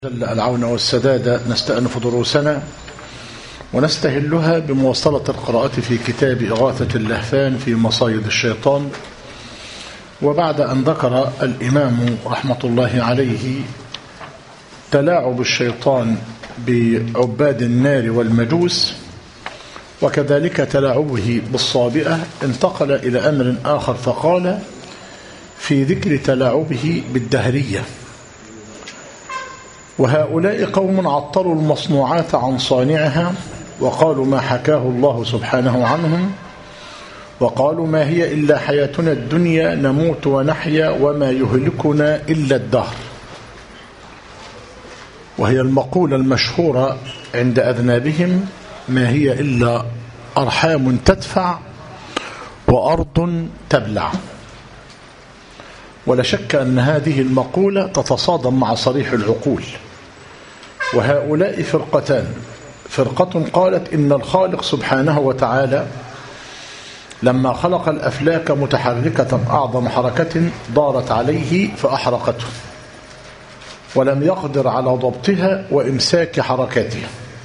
جل العون والسداد نستأنف دروسنا ونستهلها بمواصلة القراءة في كتاب إغاثة اللهفان في مصايد الشيطان. وبعد أن ذكر الإمام رحمة الله عليه تلاعب الشيطان بعباد النار والمجوس وكذلك تلاعبه بالصابئة، انتقل إلى أمر آخر فقال في ذكر تلاعبه بالدهرية: وهؤلاء قوم عطلوا المصنوعات عن صانعها وقالوا ما حكاه الله سبحانه عنهم، وقالوا ما هي إلا حياتنا الدنيا نموت ونحيا وما يهلكنا إلا الدهر. وهي المقولة المشهورة عند أذنابهم: ما هي إلا أرحام تدفع وأرض تبلع. ولا شك أن هذه المقولة تتصادم مع صريح العقول. وهؤلاء فرقتان: فرقة قالت إن الخالق سبحانه وتعالى لما خلق الأفلاك متحركة أعظم حركة دارت عليه فأحرقته ولم يقدر على ضبطها وإمساك حركاتها.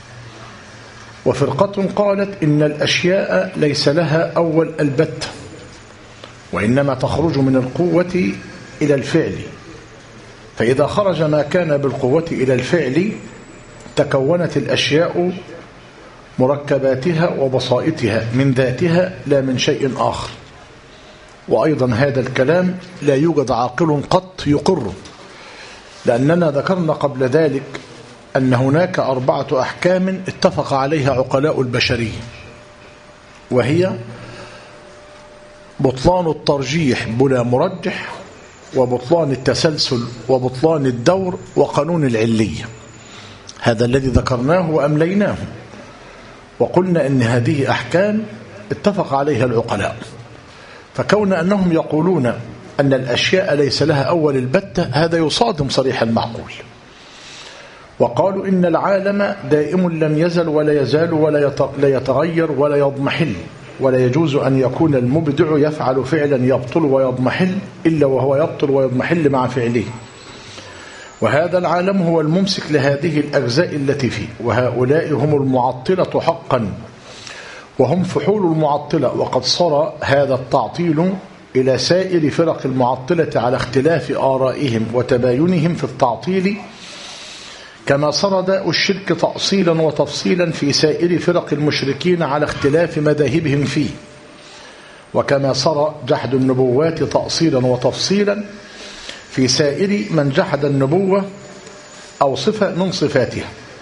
وفرقة قالت إن الأشياء ليس لها أول البتة، وإنما تخرج من القوة إلى الفعل، فإذا خرج ما كان بالقوة إلى الفعل تكونت الأشياء مركباتها وبسائطها من ذاتها لا من شيء آخر. وأيضا هذا الكلام لا يوجد عاقل قط يقره، لأننا ذكرنا قبل ذلك أن هناك 4 أحكام اتفق عليها عقلاء البشرية، وهي بطلان الترجيح بلا مرجح، وبطلان التسلسل، وبطلان الدور، وقانون العلية. هذا الذي ذكرناه وأمليناه، وقلنا أن هذه أحكام اتفق عليها العقلاء. فكون أنهم يقولون أن الأشياء ليس لها أول البتة هذا يصادم صريح المعقول. وقالوا إن العالم دائم لم يزل ولا يزال ولا يتغير ولا يضمحل، ولا يجوز أن يكون المبدع يفعل فعلا يبطل ويضمحل إلا وهو يبطل ويضمحل مع فعله، وهذا العالم هو الممسك لهذه الأجزاء التي فيه. وهؤلاء هم المعطلة حقا، وهم فحول المعطلة، وقد صار هذا التعطيل إلى سائر فرق المعطلة على اختلاف آرائهم وتباينهم في التعطيل، كما صار داء الشرك تأصيلا وتفصيلا في سائر فرق المشركين على اختلاف مذاهبهم فيه، وكما صار جحد النبوات تأصيلا وتفصيلا في سائر من جحد النبوة أو صفة من صفاتها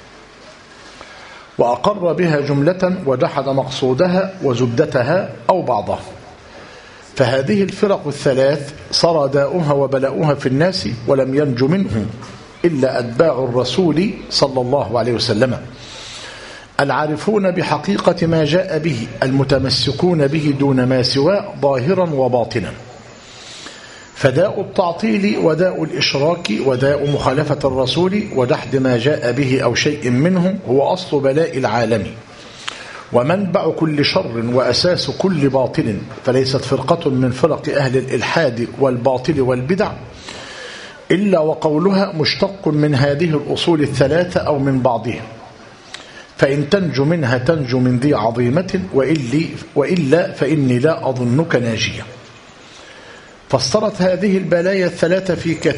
وأقر بها جملة وجحد مقصودها وزبدتها أو بعضها. فهذه الفرق الثلاث صار داؤها وبلاؤها في الناس ولم ينج منه إلا أتباع الرسول صلى الله عليه وسلم، العارفون بحقيقة ما جاء به، المتمسكون به دون ما سواه ظاهرا وباطنا. فداء التعطيل وداء الإشراك وداء مخالفة الرسول وجحد ما جاء به أو شيء منه هو أصل بلاء العالم ومنبع كل شر وأساس كل باطل. فليست فرقة من فرق أهل الإلحاد والباطل والبدع إلا وقولها مشتق من هذه الأصول الثلاثة أو من بعضها، فإن تنجو منها تنجو من ذي عظيمة، وإلا فإني لا أظنك ناجيا. فصارت هذه البلايا الثلاثة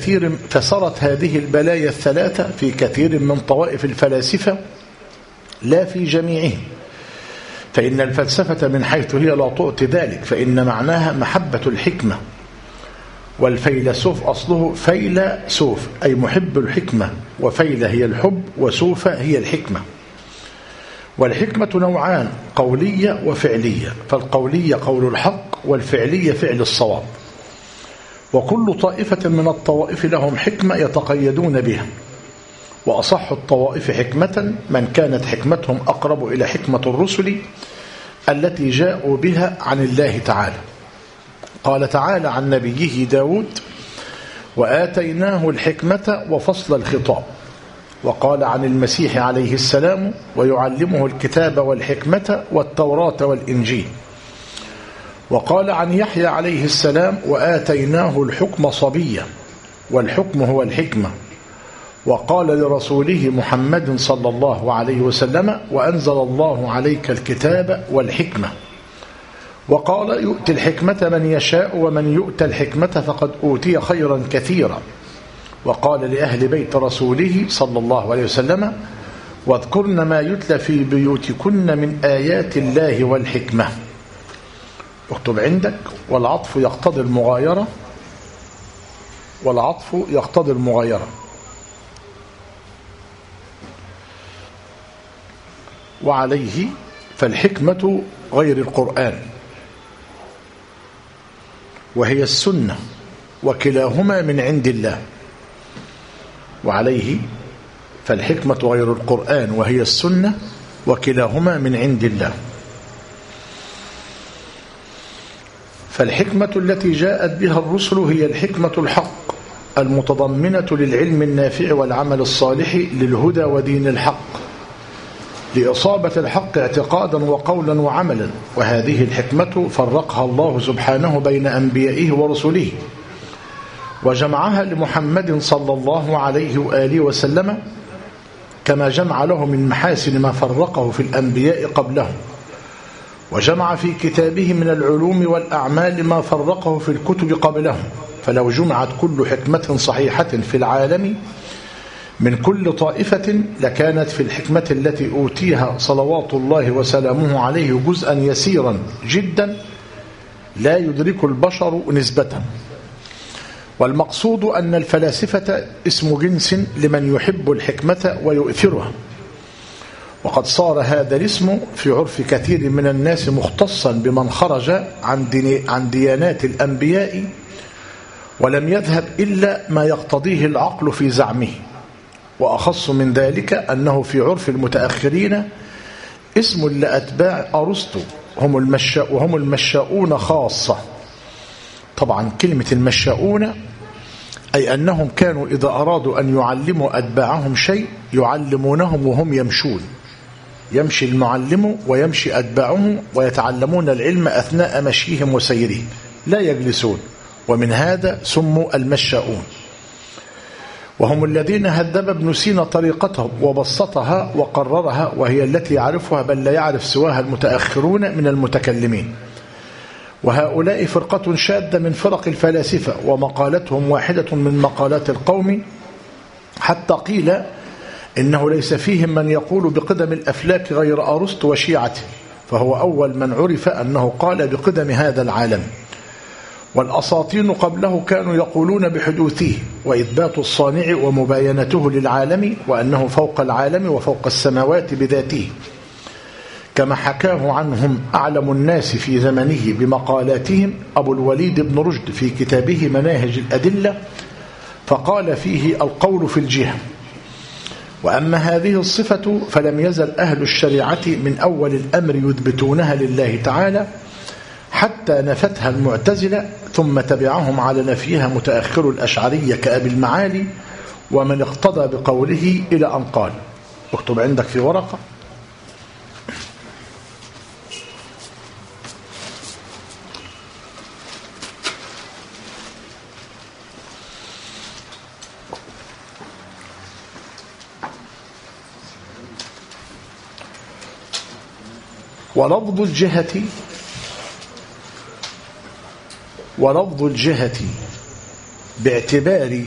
في كثير من طوائف الفلاسفة لا في جميعهم، فإن الفلسفة من حيث هي لا تعطي ذلك، فإن معناها محبة الحكمة، والفيلسوف أصله فيلسوف أي محب الحكمة، وفيلة هي الحب وسوف هي الحكمة. والحكمة نوعان: قولية وفعلية، فالقولية قول الحق والفعلية فعل الصواب. وكل طائفة من الطوائف لهم حكمة يتقيدون بها، وأصح الطوائف حكمة من كانت حكمتهم أقرب إلى حكمة الرسل التي جاءوا بها عن الله تعالى. قال تعالى عن نبيه داود: وآتيناه الحكمة وفصل الخطاب. وقال عن المسيح عليه السلام: ويعلمه الكتاب والحكمة والتوراة والإنجيل. وقال عن يحيى عليه السلام: وآتيناه الحكم صبيا، والحكم هو الحكمة. وقال لرسوله محمد صلى الله عليه وسلم: وأنزل الله عليك الكتاب والحكمة. وقال: يؤتي الحكمة من يشاء ومن يؤتى الحكمة فقد أوتي خيرا كثيرا. وقال لأهل بيت رسوله صلى الله عليه وسلم: واذكرن ما يتلى في بيوتكن من آيات الله والحكمة. اكتب عندك: والعطف يقتضي المغايرة، والعطف يقتضي المغايرة. وعليه فالحكمة غير القرآن وهي السنة، وكلاهما من عند الله. وعليه فالحكمة غير القرآن وهي السنة، وكلاهما من عند الله. فالحكمة التي جاءت بها الرسل هي الحكمة الحق المتضمنة للعلم النافع والعمل الصالح للهدى ودين الحق، لإصابة الحق اعتقادا وقولا وعملا. وهذه الحكمة فرقها الله سبحانه بين أنبيائه ورسله، وجمعها لمحمد صلى الله عليه وآله وسلم، كما جمع له من محاسن ما فرقه في الأنبياء قبله، وجمع في كتابه من العلوم والأعمال ما فرقه في الكتب قبله. فلو جمعت كل حكمة صحيحة في العالم من كل طائفة لكانت في الحكمة التي أوتيها صلوات الله وسلامه عليه جزءا يسيرا جدا لا يدرك البشر نسبة. والمقصود أن الفلاسفة اسم جنس لمن يحب الحكمة ويؤثرها، وقد صار هذا الاسم في عرف كثير من الناس مختصا بمن خرج عن ديانات الأنبياء ولم يذهب إلا ما يقتضيه العقل في زعمه. وأخص من ذلك أنه في عرف المتأخرين اسم لأتباع أرسطو وهم المشاؤون خاصة. طبعا كلمة المشاؤون أي أنهم كانوا إذا أرادوا أن يعلموا أتباعهم شيء يعلمونهم وهم يمشون، يمشي المعلم ويمشي أتباعهم ويتعلمون العلم أثناء مشيهم وسيرهم لا يجلسون، ومن هذا سموا المشاؤون. وهم الذين هذب ابن سينا طريقتهم وبسطها وقررها، وهي التي يعرفها بل لا يعرف سواها المتأخرون من المتكلمين. وهؤلاء فرقة شاذة من فرق الفلاسفة، ومقالتهم واحدة من مقالات القوم، حتى قيل إنه ليس فيهم من يقول بقدم الأفلاك غير أرسطو وشيعته، فهو أول من عرف أنه قال بقدم هذا العالم. والأساطين قبله كانوا يقولون بحدوثه وإثبات الصانع ومباينته للعالم، وأنه فوق العالم وفوق السماوات بذاته، كما حكاه عنهم أعلم الناس في زمنه بمقالاتهم أبو الوليد بن رشد في كتابه مناهج الأدلة، فقال فيه: القول في الجهة. وأما هذه الصفة فلم يزل أهل الشريعة من أول الأمر يثبتونها لله تعالى حتى نفتها المعتزلة، ثم تبعهم على نفيها متأخر الأشعرية كأبي المعالي ومن اقتضى بقوله إلى أن قال. اكتب عندك في ورقة: ولفظ الجهة باعتبار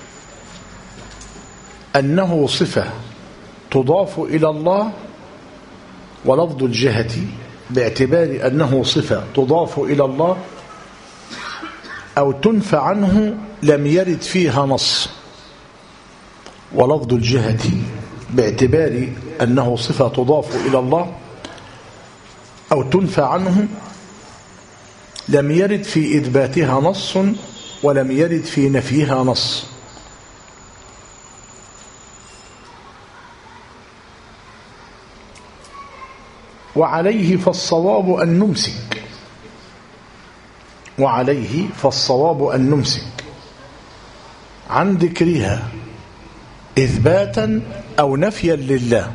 أنه صفة تضاف إلى الله، ولفظ الجهة باعتبار أنه صفة تضاف إلى الله أو تنفى عنه لم يرد فيها نص. ولفظ الجهة باعتبار أنه صفة تضاف إلى الله أو تنفى عنه لم يرد في إثباتها نص ولم يرد في نفيها نص. وعليه فالصواب أن نمسك عن ذكرها إثباتا أو نفيا لله.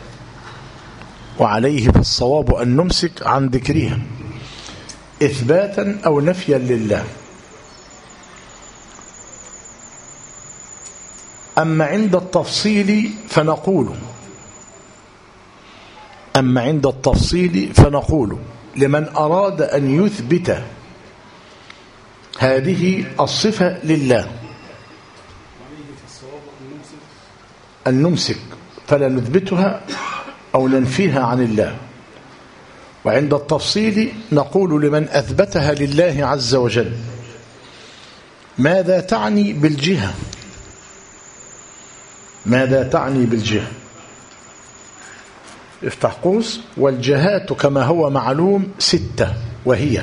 وعليه فالصواب أن نمسك عن ذكرها إثباتا أو نفيا لله. أما عند التفصيل فنقول لمن أراد أن يثبت هذه الصفة لله أن نمسك فلا نثبتها أو ننفيها عن الله. وعند التفصيل نقول لمن أثبتها لله عز وجل ماذا تعني بالجهة؟ ماذا تعني بالجهة؟ افتح قوس. والجهات كما هو معلوم 6 وهي: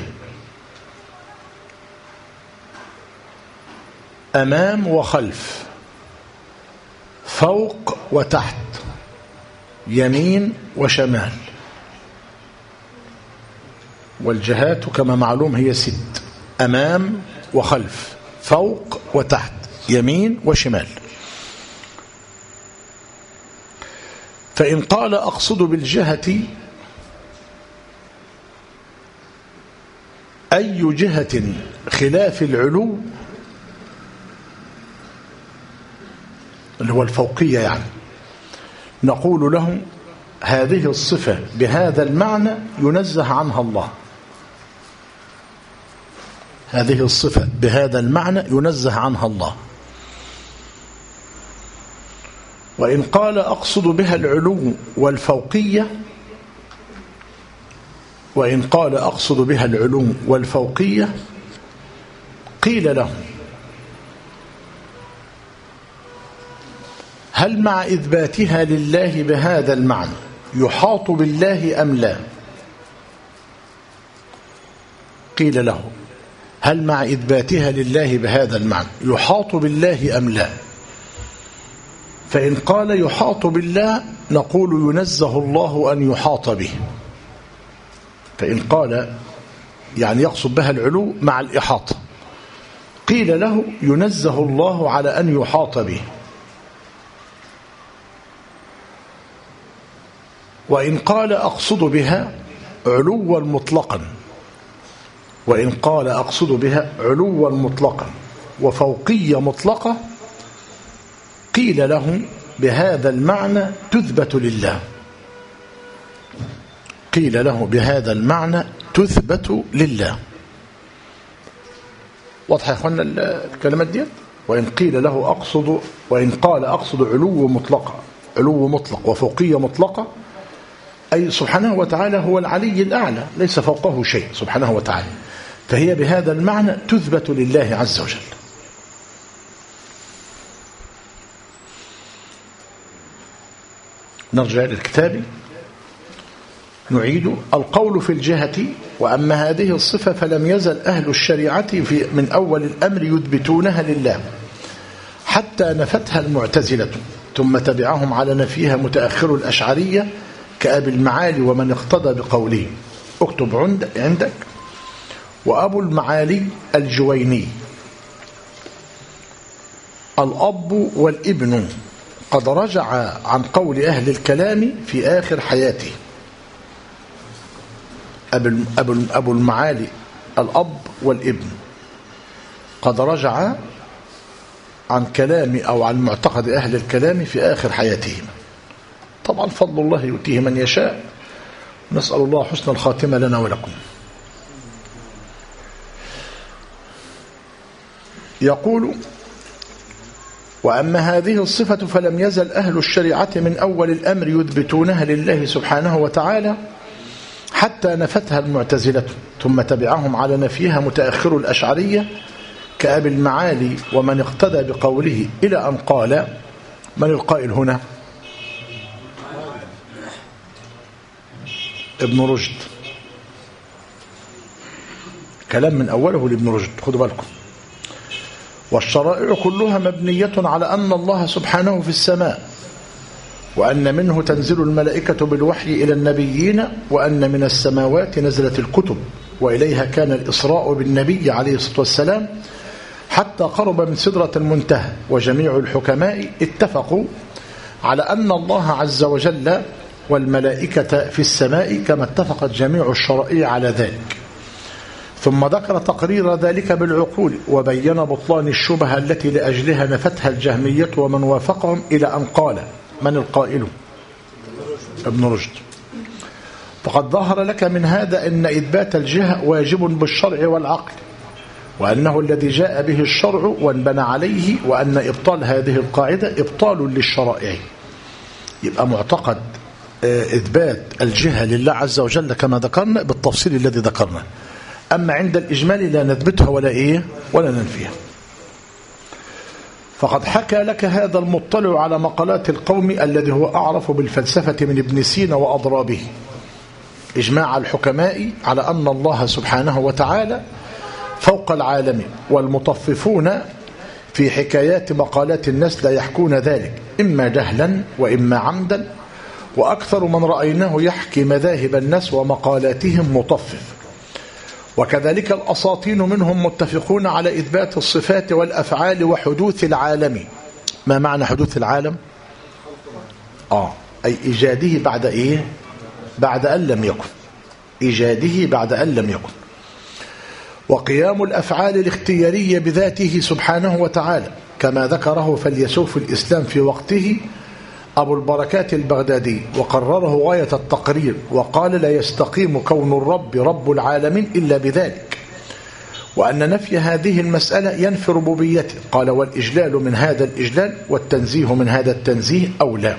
أمام وخلف، فوق وتحت، يمين وشمال. والجهات كما معلوم هي 6: أمام وخلف، فوق وتحت، يمين وشمال. فإن قال أقصد بالجهة أي جهة خلاف العلو اللي هو الفوقية يعني، نقول له هذه الصفة بهذا المعنى ينزه عنها الله. هذه الصفة بهذا المعنى ينزه عنها الله. وإن قال أقصد بها العلو والفوقية، وإن قال أقصد بها العلو والفوقية قيل له هل مع إثباتها لله بهذا المعنى يحاط بالله أم لا؟ قيل له هل مع إثباتها لله بهذا المعنى يحاط بالله أم لا؟ فإن قال يحاط بالله نقول ينزه الله أن يحاط به. فإن قال يعني يقصد بها العلو مع الإحاطة قيل له ينزه الله على أن يحاط به. وإن قال أقصد بها علوا مطلقا، وإن قال أقصد بها علوا مطلقا وفوقية مطلقة قيل له بهذا المعنى تثبت لله. قيل له بهذا المعنى تثبت لله. واضح يا اخوانا الكلمات دي؟ وإن قيل له أقصد، وإن قال أقصد علو مطلق وفوقية مطلقة، أي سبحانه وتعالى هو العلي الأعلى ليس فوقه شيء سبحانه وتعالى، فهي بهذا المعنى تثبت لله عز وجل. نرجع للكتاب نعيد. القول في الجهة: وأما هذه الصفة فلم يزل أهل الشريعة من أول الأمر يثبتونها لله حتى نفتها المعتزلة، ثم تبعهم على نفيها متأخر الأشعرية كأبي المعالي ومن اقتضى بقوله. اكتب عندك: وأبو المعالي الجويني الأب والابن قد رجع عن قول أهل الكلام في آخر حياته. أبو المعالي الأب والابن قد رجع عن كلام أو عن معتقد أهل الكلام في آخر حياتهم. طبعا فضل الله يؤتيه من يشاء، نسأل الله حسن الخاتمة لنا ولكم. يقول: وأما هذه الصفة فلم يزل أهل الشريعة من أول الأمر يثبتونها لله سبحانه وتعالى حتى نفتها المعتزلة، ثم تبعهم على نفيها متأخر الأشعرية كأبي المعالي ومن اقتدى بقوله، إلى أن قال. من القائل هنا؟ ابن رشد. كلام من أوله لابن رشد، خذوا بالكم. والشرائع كلها مبنية على أن الله سبحانه في السماء، وأن منه تنزل الملائكة بالوحي إلى النبيين، وأن من السماوات نزلت الكتب، وإليها كان الإسراء بالنبي عليه الصلاة والسلام حتى قرب من سدرة المنتهى. وجميع الحكماء اتفقوا على أن الله عز وجل والملائكة في السماء كما اتفقت جميع الشرائع على ذلك. ثم ذكر تقرير ذلك بالعقول وبين بطلان الشبهة التي لأجلها نفتها الجهمية ومن وافقهم إلى أن قال: من القائل؟ ابن رشد. فقد ظهر لك من هذا أن إثبات الجهة واجب بالشرع والعقل، وأنه الذي جاء به الشرع وانبنى عليه، وأن إبطال هذه القاعدة إبطال للشرائع. يبقى معتقد إثبات الجهة لله عز وجل كما ذكرنا بالتفصيل الذي ذكرنا. أما عند الإجمال لا نثبتها ولا ننفيها. فقد حكى لك هذا المطلع على مقالات القوم الذي هو أعرف بالفلسفة من ابن سينا وأضرابه إجماع الحكماء على أن الله سبحانه وتعالى فوق العالم، والمطففون في حكايات مقالات الناس لا يحكون ذلك إما جهلا وإما عمدا، وأكثر من رأيناه يحكي مذاهب الناس ومقالاتهم مطفف. وكذلك الأساطين منهم متفقون على إثبات الصفات والأفعال وحدوث العالم. ما معنى حدوث العالم؟ أي إيجاده بعد إيه؟ بعد أن لم يكن. إيجاده بعد أن لم يكن. وقيام الأفعال الاختيارية بذاته سبحانه وتعالى كما ذكره فيلسوف الإسلام في وقته أبو البركات البغدادي، وقرره غاية التقرير وقال: لا يستقيم كون الرب رب العالمين إلا بذلك، وأن نفي هذه المسألة ينفي ربوبيته. قال: والإجلال من هذا الإجلال والتنزيه من هذا التنزيه أولى.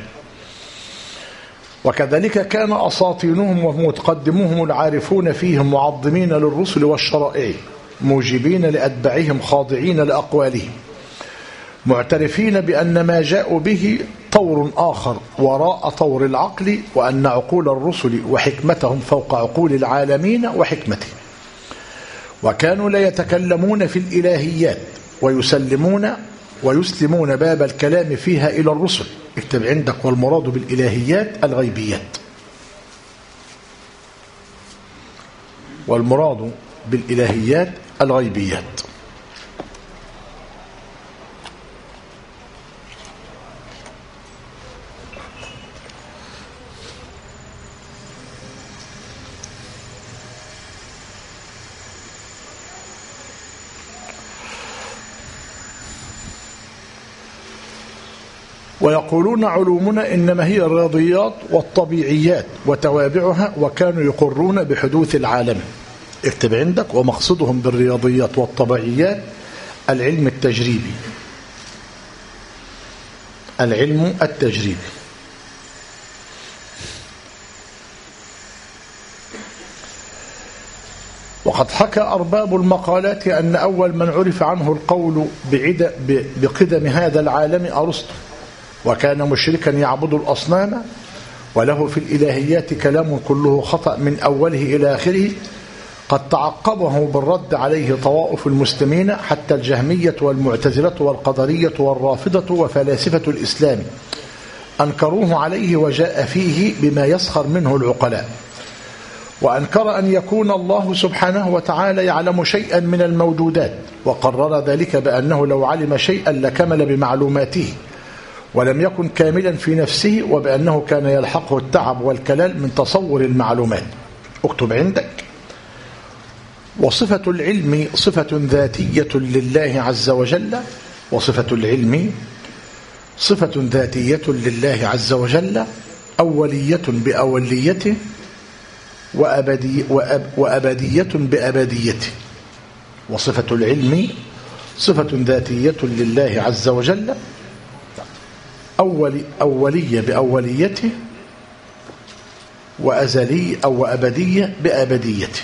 وكذلك كان أساطينهم ومتقدموهم العارفون فيهم معظمين للرسل والشرائع، موجبين لأتباعهم خاضعين لأقوالهم، معترفين بأن ما جاءوا به طور آخر وراء طور العقل، وأن عقول الرسل وحكمتهم فوق عقول العالمين وحكمتهم. وكانوا لا يتكلمون في الإلهيات ويسلمون باب الكلام فيها إلى الرسل. اكتب عندك: والمراد بالإلهيات الغيبيات. والمراد بالإلهيات الغيبيات. ويقولون علومنا إنما هي الرياضيات والطبيعيات وتوابعها، وكانوا يقرون بحدوث العالم. اكتب عندك: ومقصدهم بالرياضيات والطبيعيات العلم التجريبي. العلم التجريبي. وقد حكى أرباب المقالات أن أول من عرف عنه القول بقدم هذا العالم أرسطو، وكان مشركا يعبد الأصنام، وله في الإلهيات كلام كله خطأ من أوله إلى آخره، قد تعقبه بالرد عليه طوائف المسلمين حتى الجهمية والمعتزلة والقدرية والرافضة وفلاسفة الإسلام أنكروه عليه، وجاء فيه بما يسخر منه العقلاء. وأنكر أن يكون الله سبحانه وتعالى يعلم شيئا من الموجودات، وقرر ذلك بأنه لو علم شيئا لكمل بمعلوماته ولم يكن كاملا في نفسه، وبأنه كان يلحقه التعب والكلال من تصور المعلومات. اكتب عندك: وصفة العلم صفة ذاتية لله عز وجل، وصفة العلم صفة ذاتية لله عز وجل، أولية بأوليته وأبدية بأبديته. وصفة العلم صفة ذاتية لله عز وجل، أولية بأوليته وأزلي أو أبدية بأبديته.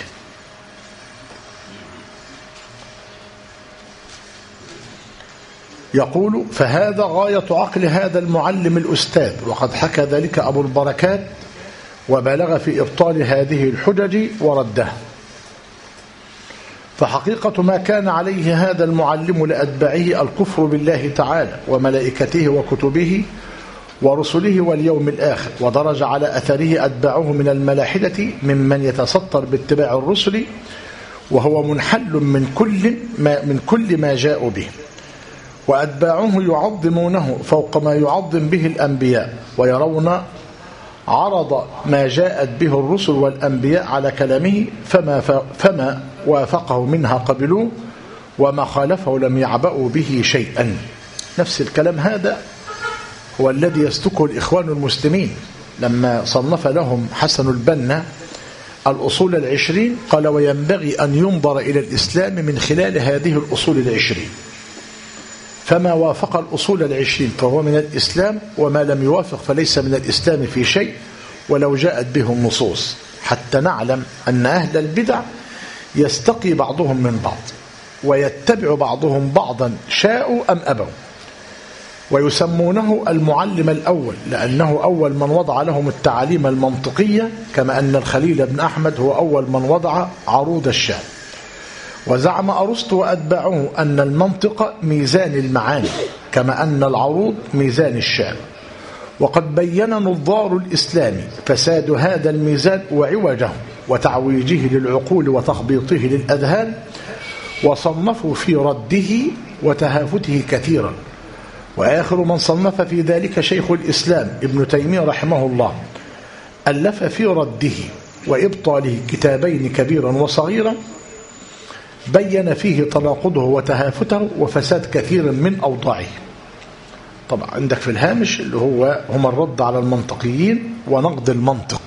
يقول: فهذا غاية عقل هذا المعلم الأستاذ، وقد حكى ذلك أبو البركات وبلغ في إبطال هذه الحجج وردها. فحقيقة ما كان عليه هذا المعلم لأتباعه الكفر بالله تعالى وملائكته وكتبه ورسله واليوم الآخر، ودرج على أثره أتباعه من الملاحدة ممن يتستر باتباع الرسل، وهو منحل من كل ما جاءوا به. وأتباعه يعظمونه فوق ما يعظم به الأنبياء، ويرون عرض ما جاءت به الرسل والأنبياء على كلامه فما وافقه منها قبلوه وما خالفه لم يعبأوا به شيئا. نفس الكلام هذا هو الذي يسلكه الإخوان المسلمين لما صنف لهم حسن البنا الأصول 20 قال وينبغي أن ينظر إلى الإسلام من خلال هذه الأصول 20، فما وافق الأصول 20 فهو من الإسلام، وما لم يوافق فليس من الإسلام في شيء ولو جاءت به النصوص، حتى نعلم أن أهل البدع يستقي بعضهم من بعض ويتبع بعضهم بعضا شاءوا أم أبوا، ويسمونه المعلم الأول لأنه أول من وضع لهم التعاليم المنطقية، كما أن الخليل بن أحمد هو أول من وضع عروض الشعر. وزعم أرسطو وأتباعه أن المنطق ميزان المعاني كما أن العروض ميزان الشعر، وقد بين نظار الإسلام فساد هذا الميزان وعوجه وتعويجه للعقول وتخبيطه للأذهان، وصنفوا في رده وتهافته كثيرا. وآخر من صنف في ذلك شيخ الإسلام ابن تيمية رحمه الله، ألف في رده وإبطاله كتابين كبيرا وصغيرا بين فيه تناقضه وتهافته وفساد كثير من أوضاعه. طبعا عندك في الهامش اللي هم الرد على المنطقيين ونقد المنطق.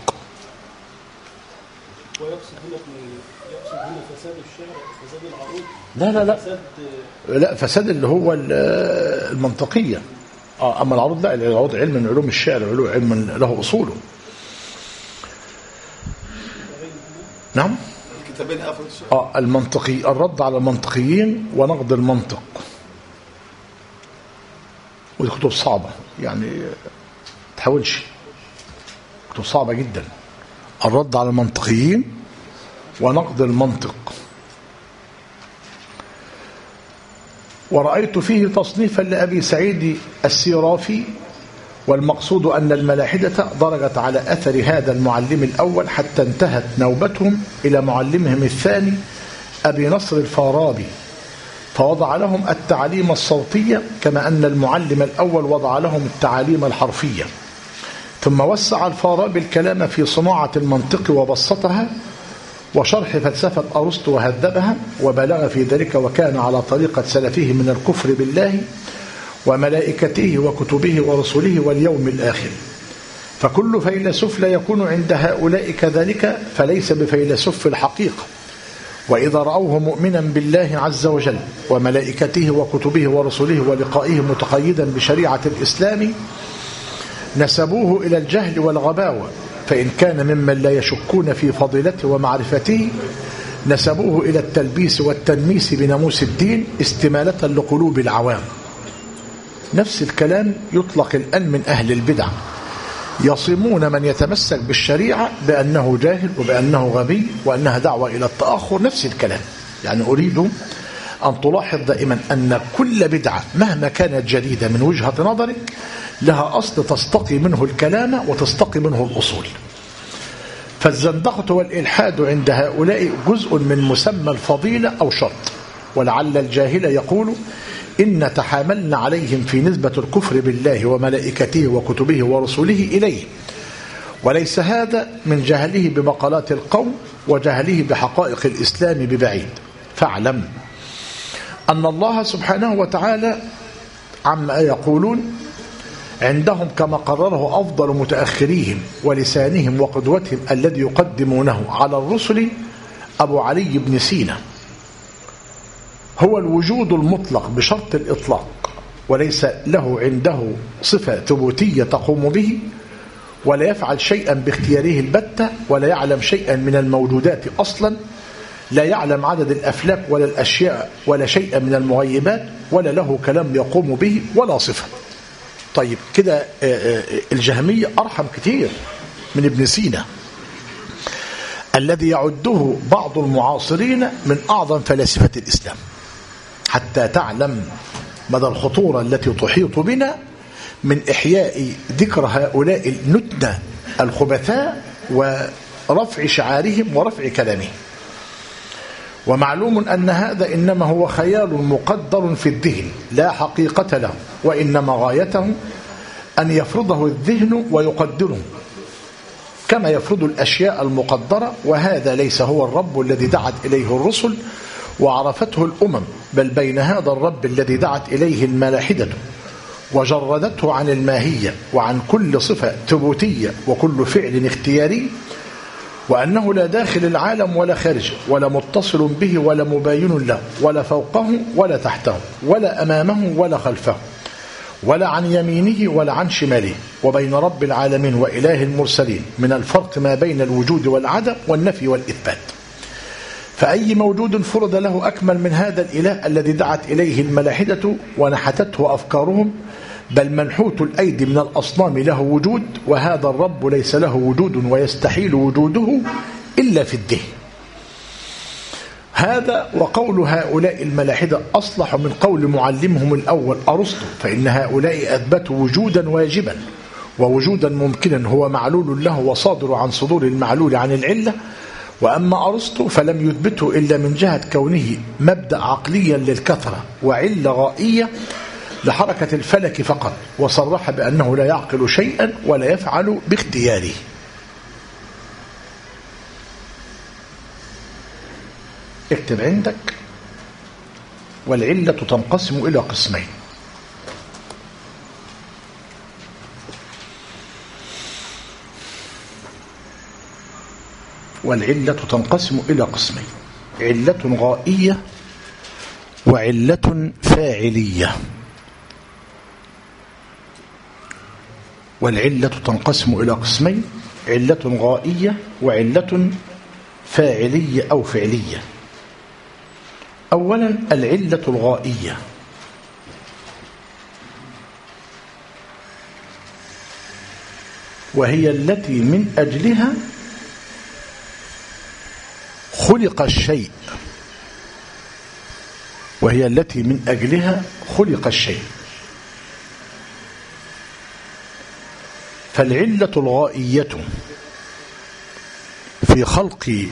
ويقصد هنا فساد الشعر، فساد العروض. لا فساد اللي هو المنطقية. أما العروض لا، العروض علم من علوم الشعر، علم له أصوله. نعم الكتابين آخر المنطقي، الرد على المنطقيين ونقد المنطق، ودي كتب صعبة يعني تحاولش، كتب صعبة جدا. الرد على المنطقيين ونقد المنطق. ورأيت فيه تصنيفا لأبي سعيد السيرافي، والمقصود أن الملاحدة درجت على أثر هذا المعلم الأول حتى انتهت نوبتهم إلى معلمهم الثاني أبي نصر الفارابي، فوضع لهم التعليم الصوتية كما أن المعلم الأول وضع لهم التعاليم الحرفية. ثم وسع الفارابي الكلام في صناعة المنطق وبسطها وشرح فلسفة أرسطو وهذبها، وبلغ في ذلك وكان على طريقة سلفه من الكفر بالله وملائكته وكتبه ورسله واليوم الآخر. فكل فيلسوف لا يكون عند هؤلاء كذلك فليس بفيلسوف في الحقيقة. وإذا رأوه مؤمنا بالله عز وجل وملائكته وكتبه ورسله ولقائه متقيدا بشريعة الإسلام نسبوه إلى الجهل والغباوة، فإن كان ممن لا يشكون في فضيلته ومعرفته نسبوه إلى التلبيس والتنميس بناموس الدين استمالة لقلوب العوام. نفس الكلام يطلق الآن من أهل البدع، يصمون من يتمسك بالشريعة بأنه جاهل وبأنه غبي وأنها دعوة إلى التأخر. نفس الكلام يعني أريد أن تلاحظ دائما أن كل بدعة مهما كانت جديدة من وجهة نظرك لها أصل تستقي منه الكلام وتستقي منه الأصول. فالزندقة والإلحاد عند هؤلاء جزء من مسمى الفضيلة أو شرط، ولعل الجاهل يقول إن تحاملنا عليهم في نسبة الكفر بالله وملائكته وكتبه ورسله إليه، وليس هذا من جهله بمقالات القوم وجهله بحقائق الإسلام ببعيد. فاعلم أن الله سبحانه وتعالى عما يقولون عندهم كما قرره أفضل متأخريهم ولسانهم وقدوتهم الذي يقدمونه على الرسل أبو علي بن سينا هو الوجود المطلق بشرط الإطلاق، وليس له عنده صفة ثبوتية تقوم به، ولا يفعل شيئا باختياره البتة، ولا يعلم شيئا من الموجودات أصلا، لا يعلم عدد الأفلاك ولا الأشياء ولا شيئا من المغيبات، ولا له كلام يقوم به ولا صفة. طيب كده الجهمية أرحم كتير من ابن سينا الذي يعده بعض المعاصرين من أعظم فلاسفة الإسلام، حتى تعلم مدى الخطورة التي تحيط بنا من إحياء ذكر هؤلاء النتنة الخبثاء ورفع شعارهم ورفع كلامهم. ومعلوم أن هذا إنما هو خيال مقدر في الذهن لا حقيقة له، وإنما غايته أن يفرضه الذهن ويقدره، كما يفرض الأشياء المقدرة، وهذا ليس هو الرب الذي دعت إليه الرسل وعرفته الأمم، بل بين هذا الرب الذي دعت إليه الملاحدة وجردته عن الماهية وعن كل صفة ثبوتية وكل فعل اختياري، وأنه لا داخل العالم ولا خارجه ولا متصل به ولا مباين له ولا فوقه ولا تحته ولا أمامه ولا خلفه ولا عن يمينه ولا عن شماله، وبين رب العالمين وإله المرسلين من الفرق ما بين الوجود والعدم والنفي والإثبات. فأي موجود فرض له أكمل من هذا الإله الذي دعت إليه الملاحدة ونحتته أفكارهم، بل منحوت الأيدي من الأصنام له وجود، وهذا الرب ليس له وجود ويستحيل وجوده إلا في الدهر. هذا وقول هؤلاء الملاحدة أصلح من قول معلمهم الأول أرسطو، فإن هؤلاء أثبتوا وجودا واجبا ووجودا ممكنا هو معلول له وصادر عن صدور المعلول عن العلة، وأما أرسطو فلم يثبته إلا من جهة كونه مبدأ عقليا للكثرة وعلة غائية لحركة الفلك فقط، وصرح بأنه لا يعقل شيئا ولا يفعل باختياره. اكتب عندك: والعلة تنقسم إلى قسمين. والعلة تنقسم إلى قسمين: علة غائية وعلة فاعلية. والعلة تنقسم إلى قسمين: علة غائية وعلة فاعلية أو فعلية. أولا العلة الغائية، وهي التي من أجلها خلق الشيء، وهي التي من أجلها خلق الشيء. فالعلة الغائية في خلق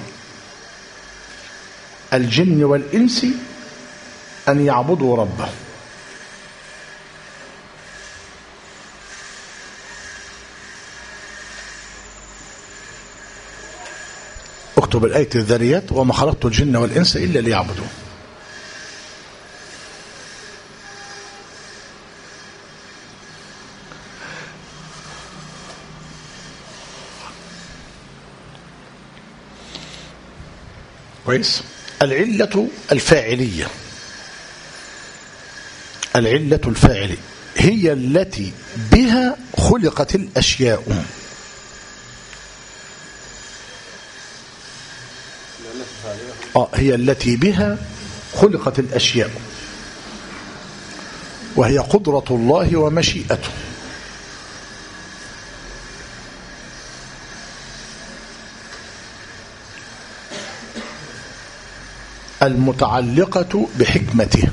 الجن والإنس أن يعبدوا ربه، اكتب الآية الذريات: وما خلقت الجن والإنس إلا ليعبدون. كويس. العلة الفاعلية، العلة الفاعلية هي التي بها خلقت الأشياء. هي التي بها خلقت الأشياء، وهي قدرة الله ومشيئته. المتعلقة بحكمته.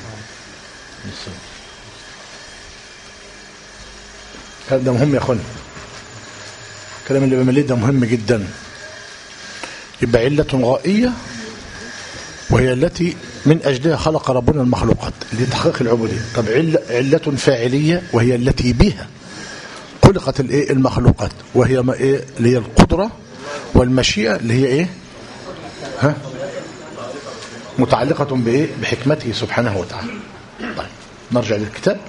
هذا مهم يا أخوان، الكلام اللي بمليه ده مهم جدا. يبقى علة غائية وهي التي من أجلها خلق ربنا المخلوقات لتحقيق العبودية. طب علة فاعلية وهي التي بها خلقت المخلوقات، وهي اللي هي القدرة والمشيئة، اللي هي ايه؟ متعلقة بإيه؟ بحكمته سبحانه وتعالى. طيب نرجع للكتاب.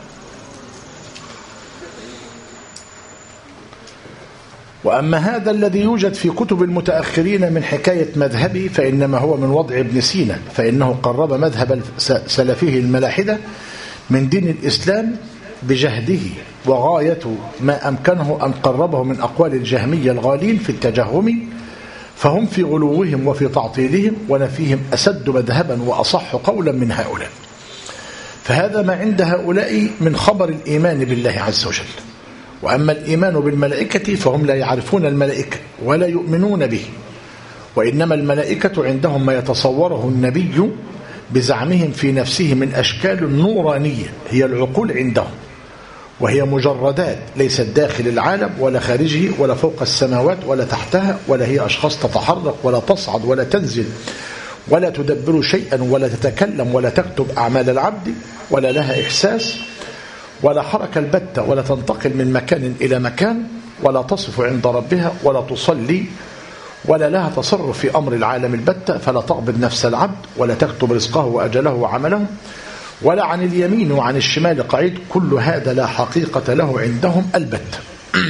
وأما هذا الذي يوجد في كتب المتأخرين من حكاية مذهبه فإنما هو من وضع ابن سينا، فإنه قرب مذهب سلفه الملاحدة من دين الإسلام بجهده، وغاية ما أمكنه أن قربه من أقوال الجهمية الغالين في التجهم، فهم في غلوهم وفي تعطيلهم ونفيهم أسد مذهبا وأصح قولا من هؤلاء. فهذا ما عند هؤلاء من خبر الإيمان بالله عز وجل. وأما الإيمان بالملائكة فهم لا يعرفون الملائكة ولا يؤمنون به، وإنما الملائكة عندهم ما يتصوره النبي بزعمهم في نفسه من أشكال نورانية هي العقول عندهم، وهي مجردات ليست داخل العالم ولا خارجه ولا فوق السماوات ولا تحتها، ولا هي أشخاص تتحرك ولا تصعد ولا تنزل ولا تدبر شيئا ولا تتكلم ولا تكتب أعمال العبد ولا لها إحساس ولا حركة البتة ولا تنتقل من مكان إلى مكان، ولا تصف عند ربها ولا تصلي ولا لها تصرف في أمر العالم البتة، فلا تقبض نفس العبد ولا تكتب رزقه وأجله وعمله، ولا عن اليمين وعن الشمال قعيد، كل هذا لا حقيقة له عندهم البتة.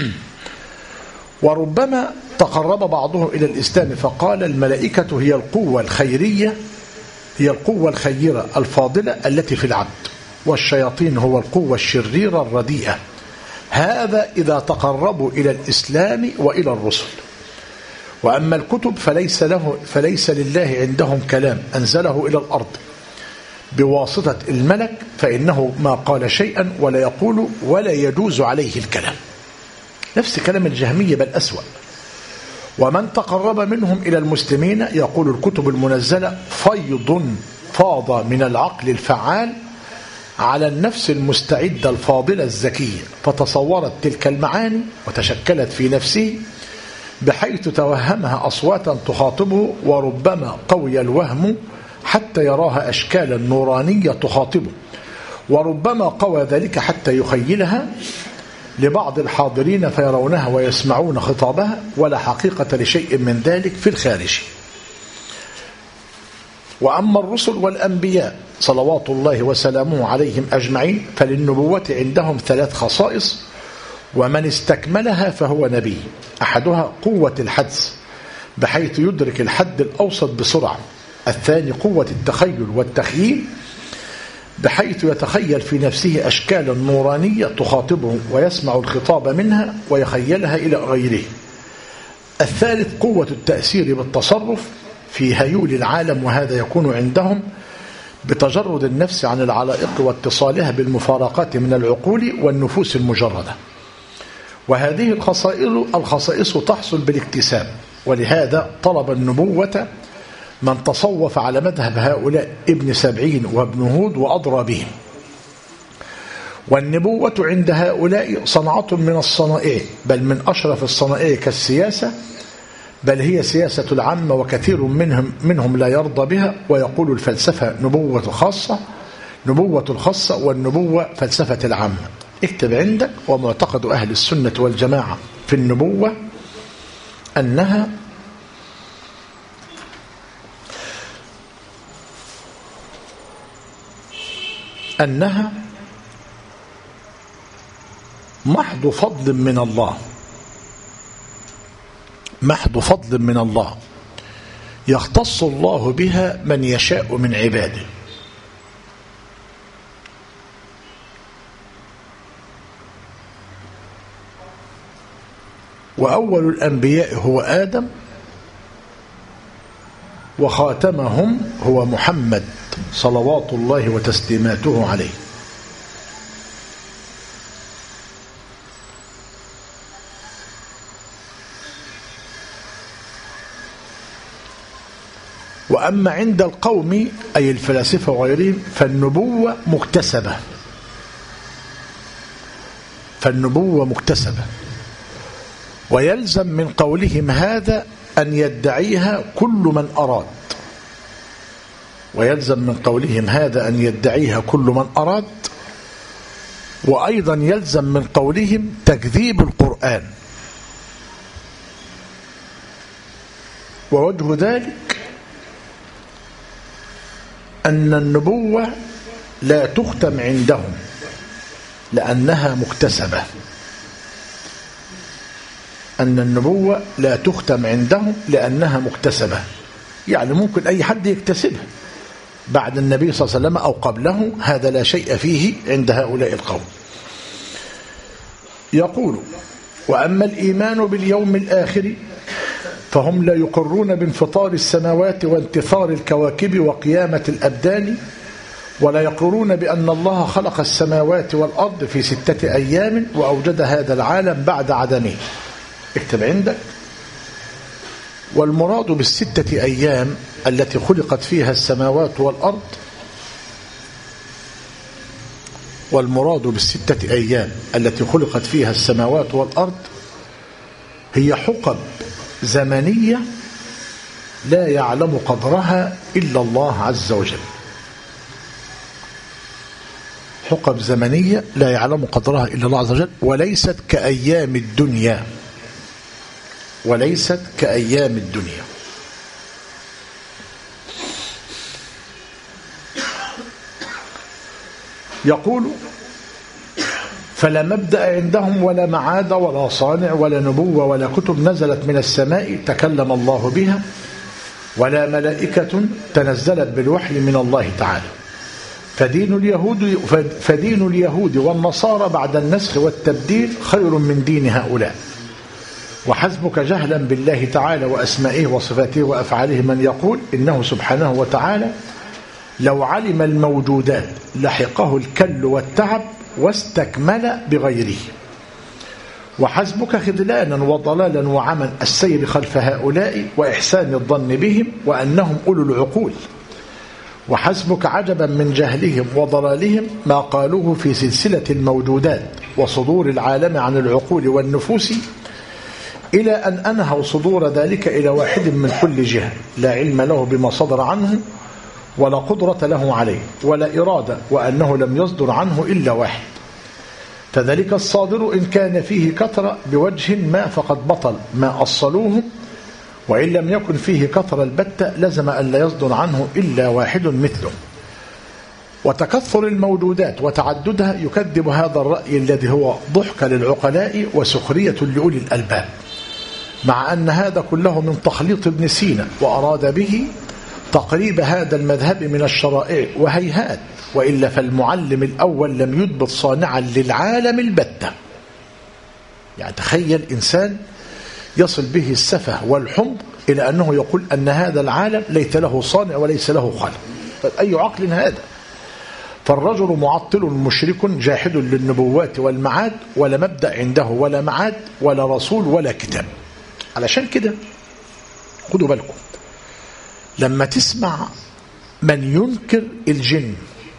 وربما تقرب بعضهم إلى الإسلام فقال الملائكة هي القوة الخيرية، هي القوة الخيرة الفاضلة التي في العبد، والشياطين هو القوة الشريرة الرديئة. هذا إذا تقربوا إلى الإسلام وإلى الرسل. وأما الكتب فليس لله عندهم كلام أنزله إلى الأرض بواسطة الملك، فإنه ما قال شيئا ولا يقول ولا يجوز عليه الكلام. نفس كلام الجهمية بل أسوأ. ومن تقرب منهم إلى المسلمين يقول الكتب المنزلة فاض من العقل الفعال على النفس المستعدة الفاضلة الذكية، فتصورت تلك المعاني وتشكلت في نفسه بحيث توهمها أصواتا تخاطبه، وربما قوي الوهم حتى يراها أشكالا نورانية تخاطبه، وربما قوى ذلك حتى يخيلها لبعض الحاضرين فيرونها ويسمعون خطابها، ولا حقيقة لشيء من ذلك في الخارج. وأما الرسل والأنبياء صلوات الله وسلامه عليهم أجمعين فللنبوة عندهم 3 خصائص، ومن استكملها فهو نبي. أحدها قوة الحدس بحيث يدرك الحد الأوسط بسرعة. الثاني قوة التخيل والتخييل بحيث يتخيل في نفسه أشكالا نورانية تخاطبه ويسمع الخطاب منها ويخيلها إلى غيره. الثالث قوة التأثير بالتصرف في هيول العالم، وهذا يكون عندهم بتجرد النفس عن العلائق واتصالها بالمفارقات من العقول والنفوس المجردة. وهذه الخصائص تحصل بالاكتساب، ولهذا طلب النبوة من تصوف على مذهب هؤلاء ابن سبعين وابن هود وأضرى بهم. والنبوة عند هؤلاء صنعة من الصنائع، بل من أشرف الصنائع كالسياسة، بل هي سياسة العامة، وكثير منهم لا يرضى بها ويقول الفلسفة نبوة الخاصة والنبوة فلسفة العامة. اكتب عندك: ومعتقد أهل السنة والجماعة في النبوة أنها محض فضل من الله، محض فضل من الله يختص الله بها من يشاء من عباده. وأول الأنبياء هو آدم، وخاتمهم هو محمد صلوات الله وتسليماته عليه. وأما عند القوم أي الفلاسفة وغيرهم فالنبوة مكتسبة، ويلزم من قولهم هذا أن يدعيها كل من أراد، وأيضا يلزم من قولهم تكذيب القرآن. ووجه ذلك أن النبوة لا تختم عندهم لأنها مكتسبة. يعني ممكن أي حد يكتسبها بعد النبي صلى الله عليه وسلم أو قبله، هذا لا شيء فيه عند هؤلاء القوم. يقول: وأما الإيمان باليوم الآخر فهم لا يقرون بانفطار السماوات وانتثار الكواكب وقيامة الأبدان، ولا يقرون بأن الله خلق السماوات والأرض في 6 أيام وأوجد هذا العالم بعد عدمه. اكتب عندك: والمراد بال6 أيام التي خلقت فيها السماوات والأرض هي حقب زمنية لا يعلم قدرها إلا الله عز وجل. وليست كأيام الدنيا وليست كأيام الدنيا. يقول: فلا مبدأ عندهم ولا معاد ولا صانع ولا نبوة ولا كتب نزلت من السماء تكلم الله بها، ولا ملائكة تنزلت بالوحي من الله تعالى. فدين اليهود والنصارى بعد النسخ والتبديل خير من دين هؤلاء. وحسبك جهلا بالله تعالى وأسمائه وصفاته وأفعاله من يقول إنه سبحانه وتعالى لو علم الموجودات لحقه الكل والتعب واستكمل بغيره. وحسبك خذلانا وضلالا وعما السير خلف هؤلاء وإحسان الظن بهم وأنهم أولو العقول. وحسبك عجبا من جهلهم وضلالهم ما قالوه في سلسلة الموجودات وصدور العالم عن العقول والنفوس، إلى أن أنهوا صدور ذلك إلى واحد من كل جهة لا علم له بما صدر عنه ولا قدرة له عليه ولا إرادة، وأنه لم يصدر عنه إلا واحد. فذلك الصادر إن كان فيه كثرة بوجه ما فقد بطل ما أصلوه، وإن لم يكن فيه كثرة البتة لزم أن لا يصدر عنه إلا واحد مثله. وتكثر الموجودات وتعددها يكذب هذا الرأي الذي هو ضحك للعقلاء وسخرية لأولي الألباب، مع أن هذا كله من تخليط ابن سينا، وأراد به تقريب هذا المذهب من الشرائع وهيهات، وإلا فالمعلم الأول لم يضبط صانعا للعالم البتة. يعني تخيل إنسان يصل به السفه والحمق إلى أنه يقول أن هذا العالم ليس له صانع وليس له خالق. طيب أي عقل هذا؟ فالرجل معطل مشرك جاحد للنبوات والمعاد، ولا مبدأ عنده ولا معاد ولا رسول ولا كتاب. علشان كده خدوا بالكم لما تسمع من ينكر الجن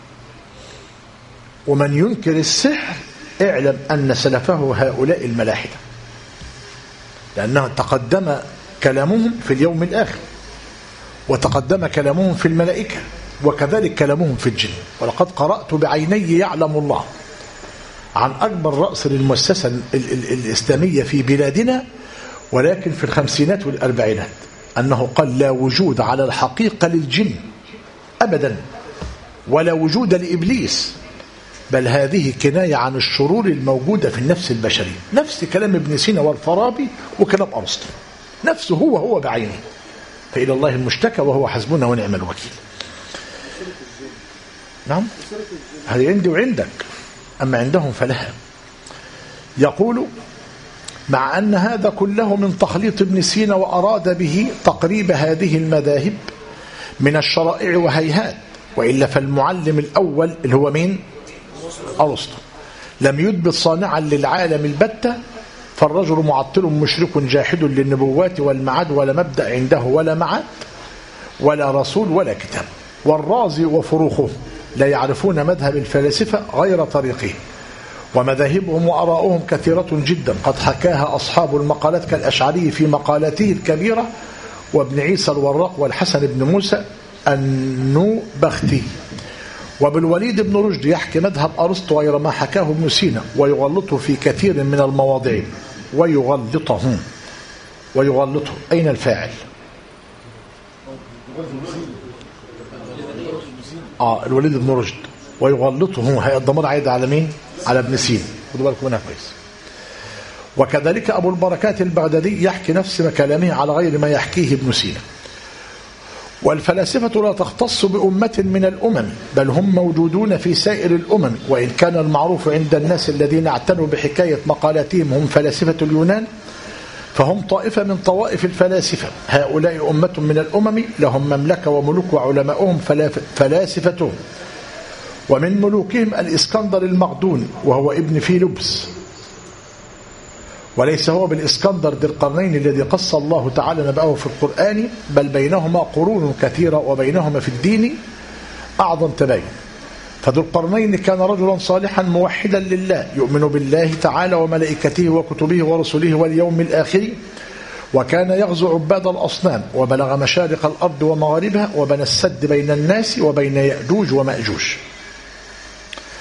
ومن ينكر السحر، اعلم أن سلفه هؤلاء الملاحدة، لأنه تقدم كلامهم في اليوم الآخر، وتقدم كلامهم في الملائكة، وكذلك كلامهم في الجن. ولقد قرأت بعيني يعلم الله عن أكبر رأس للمؤسسة الإسلامية في بلادنا، ولكن في الخمسينات والأربعينات، أنه قال لا وجود على الحقيقة للجن أبدا، ولا وجود لإبليس، بل هذه كناية عن الشرور الموجودة في النفس البشرية. نفس كلام ابن سينا والفارابي وكلام أرسطو، نفسه هو بعينه. فإلى الله المشتكى وهو حسبنا ونعم الوكيل. نعم، هذه عندي وعندك، أما عندهم فلها. يقول مع أن هذا كله من تخليط ابن سينا، وأراد به تقريب هذه المذاهب من الشرائع وهيهات، وإلا فالمعلم الأول اللي هو مين؟ أرسطو لم يثبت صانعا للعالم البتة. فالرجل معطل مشرك جاحد للنبوات والمعاد، ولا مبدأ عنده ولا معاد ولا رسول ولا كتاب. والرازي وفروخه لا يعرفون مذهب الفلاسفة غير طريقه، ومذاهبهم وأراؤهم كثيرة جدا قد حكاها أصحاب المقالات كالأشعري في مقالته الكبيرة، وابن عيسى الوراق، والحسن بن موسى النوبختي. وبالوليد بن رشد يحكي مذهب أرسطو غير ما حكاه ابن سينا، ويغلطه في كثير من المواضيع. ويغلطه أين الفاعل؟ الوليد بن رشد. ويغلطه، هي الضمير عايد على مين؟ على ابن سينا. خدوا بالكم منها كويس. وكذلك أبو البركات البغدادي يحكي نفس كلامه على غير ما يحكيه ابن سينا. والفلاسفة لا تختص بأمة من الأمم، بل هم موجودون في سائر الأمم. وإن كان المعروف عند الناس الذين اعتنوا بحكاية مقالاتهم هم فلاسفة اليونان، فهم طائفة من طوائف الفلاسفة. هؤلاء أمة من الأمم لهم مملكة وملوك وعلماؤهم فلاسفتهم. ومن ملوكهم الإسكندر المقدوني، وهو ابن فيلبس، وليس هو بالإسكندر ذي القرنين الذي قص الله تعالى نبأه في القرآن، بل بينهما قرون كثيرة، وبينهما في الدين أعظم تباين. فذو القرنين كان رجلا صالحا موحدا لله، يؤمن بالله تعالى وملائكته وكتبه ورسله واليوم الآخر، وكان يغزو عباد الأصنام، وبلغ مشارق الأرض ومغاربها، وبنى السد بين الناس وبين يأجوج ومأجوج.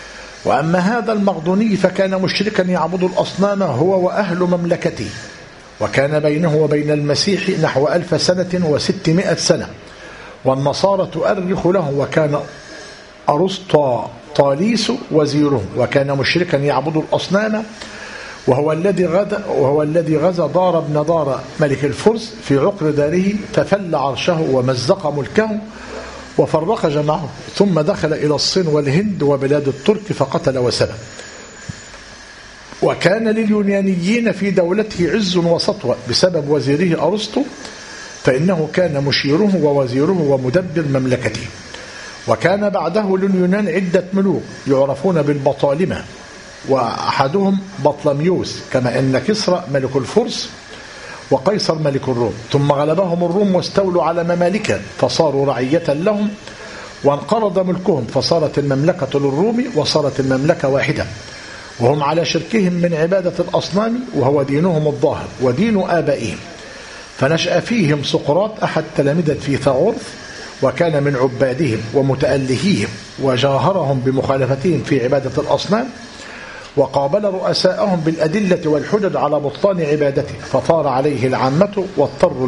وأما هذا المقدوني فكان مشركا يعبد الأصنام هو وأهل مملكته، وكان بينه وبين المسيح نحو 1000 سنة و600 سنة، والنصارى تؤرخ له، وكان أرسطاطاليس وزيره، وكان مشركا يعبد الأصنام، وهو الذي غزا دار بن دار ملك الفرس في عقر داره، ففل عرشه ومزق ملكه وفرق جمعه، ثم دخل إلى الصين والهند وبلاد الترك فقتل وسبى. وكان لليونانيين في دولته عز وسطوة بسبب وزيره أرسطو، فإنه كان مشيره ووزيره ومدبر مملكته. وكان بعده لليونان عدة ملوك يعرفون بالبطالمة، وأحدهم بطلميوس، كما أن كسرى ملك الفرس وقيصر ملك الروم، ثم غلبهم الروم واستولوا على ممالكهم فصاروا رعية لهم، وانقرض ملكهم فصارت المملكة للروم، وصارت المملكة واحدة، وهم على شركهم من عبادة الأصنام، وهو دينهم الظاهر ودين آبائهم. فنشأ فيهم سقراط أحد تلامذة فيثاغورث، وكان من عبادهم ومتألهيهم، وجاهرهم بمخالفتهم في عبادة الأصنام، وقابل رؤساءهم بالأدلة والحجج على بطلان عبادته، فطار عليه العامة واضطروا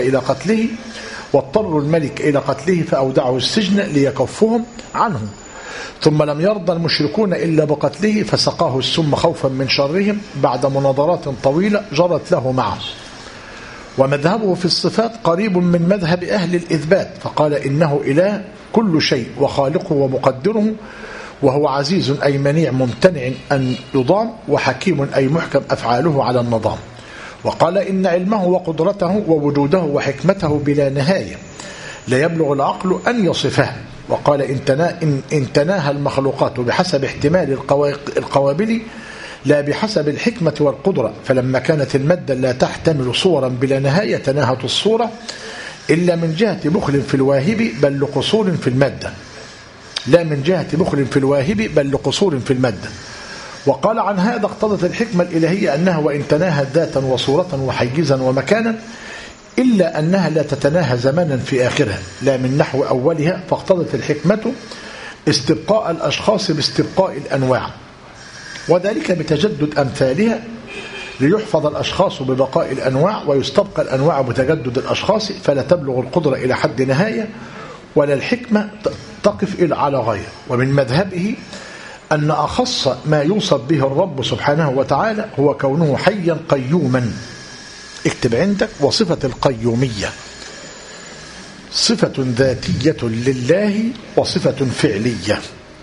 الملك إلى قتله فأودعه السجن ليكفهم عنه، ثم لم يرضى المشركون إلا بقتله، فسقاه السم خوفا من شرهم بعد مناظرات طويلة جرت له معه. ومذهبه في الصفات قريب من مذهب أهل الإثبات، فقال إنه إله كل شيء وخالقه ومقدره، وهو عزيز أي منيع ممتنع أن يضام، وحكيم أي محكم أفعاله على النظام. وقال إن علمه وقدرته ووجوده وحكمته بلا نهاية لا يبلغ العقل أن يصفه. وقال إن تناهى المخلوقات بحسب احتمال القوابل لا بحسب الحكمة والقدرة، فلما كانت المادة لا تحتمل صورا بلا نهاية تناهت الصورة، إلا من جهة بخل في الواهب بل لقصور في المادة، لا من جهة بخل في الواهب بل لقصور في المادة. وقال عن هذا اقتضت الحكمة الإلهية أنها وإن تناهت ذاتا وصورة وحيزا ومكانا، إلا أنها لا تتناهى زمانا في آخرها لا من نحو أولها، فاقتضت الحكمة استبقاء الأشخاص باستبقاء الأنواع، وذلك بتجدد أمثالها ليحفظ الأشخاص ببقاء الأنواع، ويستبقى الأنواع بتجدد الأشخاص، فلا تبلغ القدرة إلى حد نهاية ولا الحكمة تقف إلى على غاية. ومن مذهبه أن أخص ما يوصف به الرب سبحانه وتعالى هو كونه حيا قيوما. اكتب عندك: وصفة القيومية صفة ذاتية لله وصفة فعلية.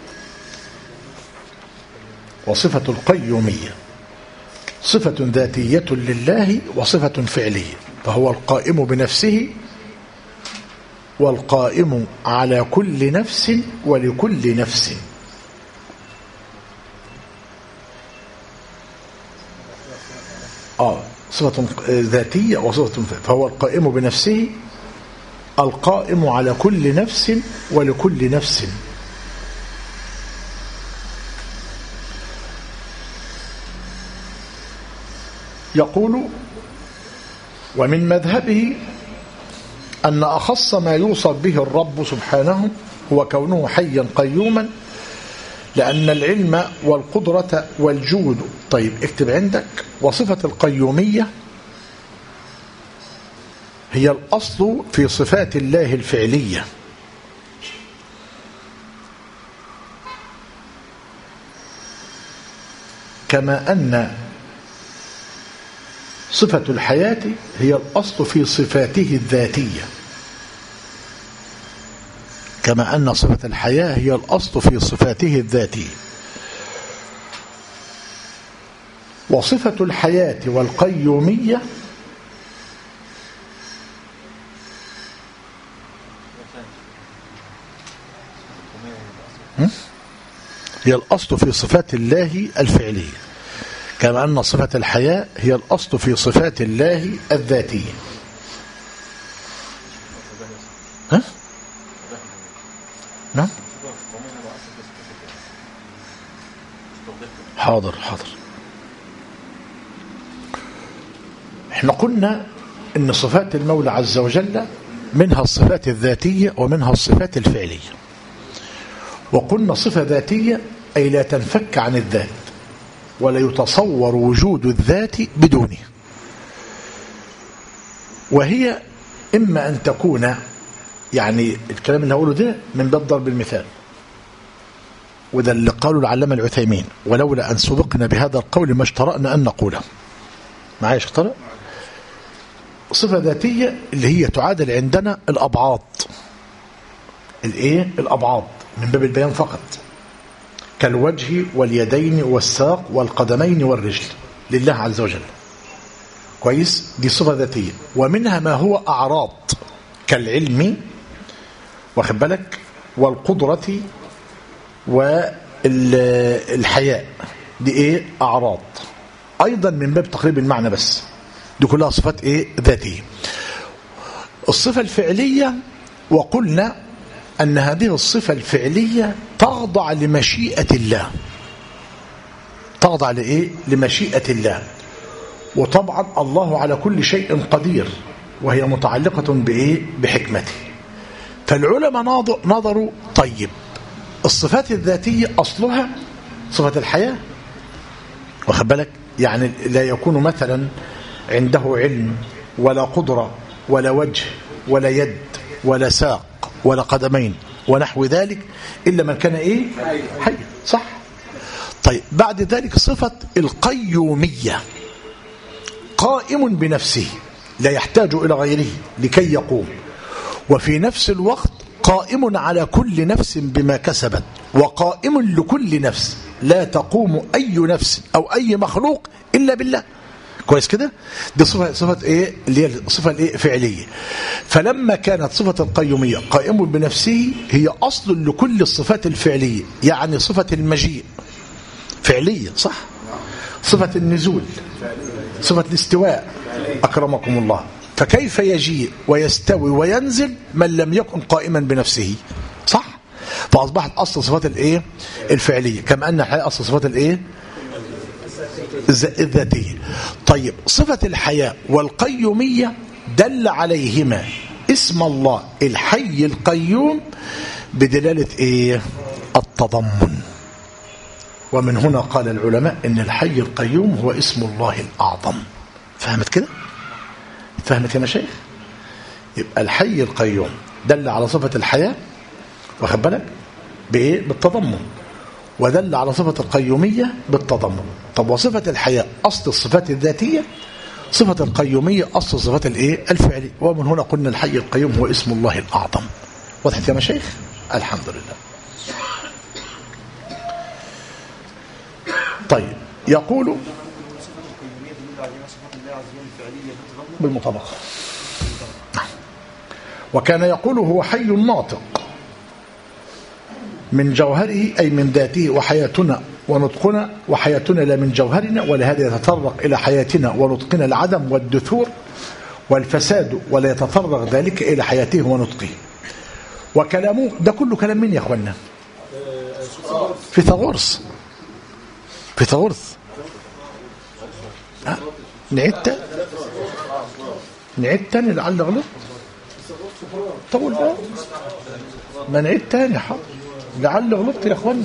وصفة القيومية صفة ذاتية لله وصفة فعلية، فهو القائم بنفسه والقائم على كل نفس ولكل نفس. صفة ذاتية وصفة فعلية، فهو القائم بنفسه القائم على كل نفس ولكل نفس. يقول: ومن مذهبه أن أخص ما يوصف به الرب سبحانه هو كونه حيا قيوما، لأن العلم والقدرة والجود. طيب اكتب عندك: وصفة القيومية هي الأصل في صفات الله الفعلية، كما أن صفة الحياة هي الأصل في صفاته الذاتية، كما أن صفة الحياة هي الأصل في صفاته الذاتية. وصفة الحياة والقيومية هي الأصل في صفات الله الفعلية، كما أن صفة الحياة هي الأصل في صفات الله الذاتية. نعم، حاضر. احنا قلنا ان صفات المولى عز وجل منها الصفات الذاتية ومنها الصفات الفعلية. وقلنا صفة ذاتية أي لا تنفك عن الذات، ولا يتصور وجود الذات بدونه. وهي إما أن تكون، يعني الكلام اللي هقوله ده من باب ضرب المثال، وده اللي قاله العلامة العثيمين: ولولا أن سبقنا بهذا القول ما اشترأنا أن نقوله. معايا يا شيخ؟ صفة ذاتية اللي هي تعادل عندنا الأبعاض. الأبعاض من باب البيان فقط، كالوجه واليدين والساق والقدمين والرجل لله عز وجل. كويس؟ دي صفة ذاتية. ومنها ما هو أعراض كالعلم، واخد بالك، والقدرة والحياء، دي أعراض أيضا من باب تقريب المعنى، بس دي كلها صفات ذاتية. الصفة الفعلية، وقلنا أن هذه الصفة الفعلية تخضع لمشيئة الله، تخضع لمشيئة الله. وطبعا الله على كل شيء قدير، وهي متعلقة بحكمته. فالعلماء نظروا: طيب الصفات الذاتية أصلها صفة الحياة، واخد بالك، يعني لا يكون مثلا عنده علم ولا قدرة ولا وجه ولا يد ولا ساق ولا قدمين ونحو ذلك إلا من كان حي، صح؟ طيب بعد ذلك صفة القيومية، قائم بنفسه لا يحتاج إلى غيره لكي يقوم، وفي نفس الوقت قائم على كل نفس بما كسبت، وقائم لكل نفس، لا تقوم أي نفس أو أي مخلوق إلا بالله. كويس كده؟ دي صفة اللي هي الصفة فعلية. فلما كانت صفة القيومية قائم بنفسه هي أصل لكل الصفات الفعلية، يعني صفة المجيء فعلية، صح؟ صفة النزول، صفة الاستواء، أكرمكم الله. فكيف يجيء ويستوي وينزل من لم يكن قائما بنفسه، صح؟ فأصبحت أصل صفات الفعلية، كما أن الحياة أصل صفات الذاتية. طيب صفة الحياة والقيومية دل عليهما اسم الله الحي القيوم بدلالة التضمن. ومن هنا قال العلماء إن الحي القيوم هو اسم الله الأعظم. فهمت كده؟ فهمت يا مشايخ؟ يبقى الحي القيوم دل على صفة الحياة، واخد بالك، بالتضمن، ودل على صفة القيومية بالتضمن. طب وصفة الحياة أصل الصفات الذاتية، صفة القيومية أصل الصفات الفعلية. ومن هنا قلنا الحي القيوم هو اسم الله الأعظم. وضحت يا مشايخ؟ الحمد لله. طيب يقول بالمطابقة، وكان يقول هو حي ناطق من جوهره أي من ذاته، وحياتنا ونطقنا، وحياتنا لا من جوهرنا، ولهذا يتطرق إلى حياتنا ونطقنا العدم والدثور والفساد، ولا يتطرق ذلك إلى حياته ونطقه. وكلامه ده كله كلام من يا أخوانا؟ فيثاغورس. نعيد تاني لعل غلط. طول بقى، ما نعيد تاني حاضر لعل غلطت يا اخوانا.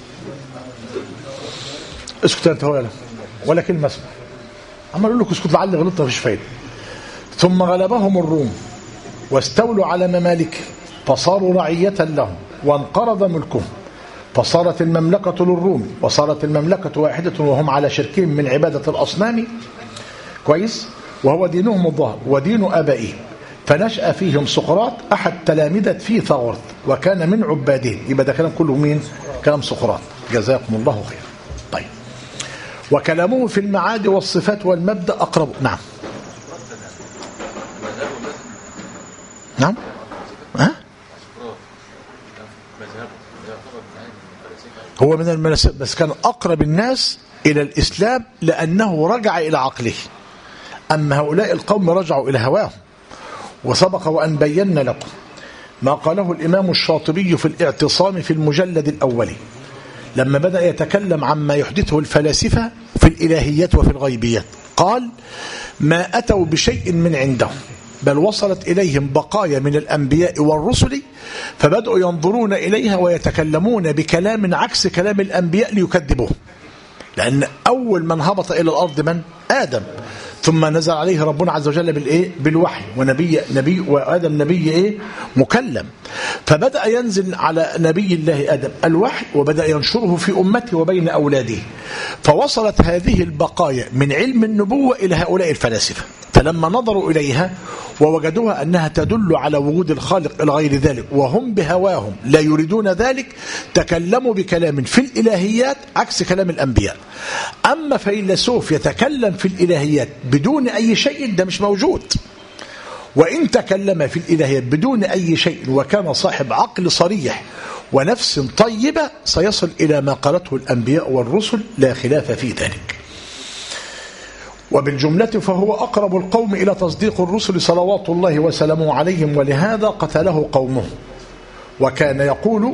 اسكت انت ولا كلمه اسمع، عمال اقول لك اسكت لعل غلطت، مفيش فايده. ثم غلبهم الروم واستولوا على ممالكهم فصاروا رعية لهم وانقرض ملكهم، فصارت المملكة للروم، وصارت المملكة واحدة وهم على شركهم من عبادة الأصنام. كويس؟ وهو دينهم الظاهر ودين آبائهم. فنشأ فيهم سقراط أحد تلامذة فيثاغورس وكان من عبادهم. يبقى ده كلام كله مين؟ كلام سقراط. جزاكم الله خير. طيب وكلامه في المعاد والصفات والمبدأ أقرب. نعم هو من المناسب، بس كان أقرب الناس إلى الإسلام لأنه رجع إلى عقله. أما هؤلاء القوم رجعوا إلى هواهم. وسبق وأن بينا لكم ما قاله الإمام الشاطبي في الاعتصام في المجلد الأول لما بدأ يتكلم عما يحدثه الفلاسفة في الإلهيات وفي الغيبيات. قال: ما أتوا بشيء من عندهم، بل وصلت إليهم بقايا من الأنبياء والرسل، فبدأوا ينظرون إليها ويتكلمون بكلام عكس كلام الأنبياء ليكذبوه. لأن أول من هبط إلى الأرض من؟ آدم. ثم نزل عليه ربنا عز وجل بالإيه؟ بالوحي، ونبي وآدم نبي إيه؟ مكلم. فبدأ ينزل على نبي الله آدم الوحي، وبدأ ينشره في أمته وبين أولاده، فوصلت هذه البقايا من علم النبوة إلى هؤلاء الفلاسفة. فلما نظروا إليها ووجدوها أنها تدل على وجود الخالق إلى غير ذلك، وهم بهواهم لا يريدون ذلك، تكلموا بكلام في الإلهيات عكس كلام الأنبياء. أما فيلسوف يتكلم في الإلهيات بدون أي شيء، ده مش موجود. وإن تكلم في الإلهيات بدون أي شيء وكان صاحب عقل صريح ونفس طيبة، سيصل إلى ما قالته الأنبياء والرسل، لا خلاف في ذلك. وبالجملة فهو أقرب القوم إلى تصديق الرسل صلوات الله وسلامه عليهم، ولهذا قتله قومه. وكان يقول: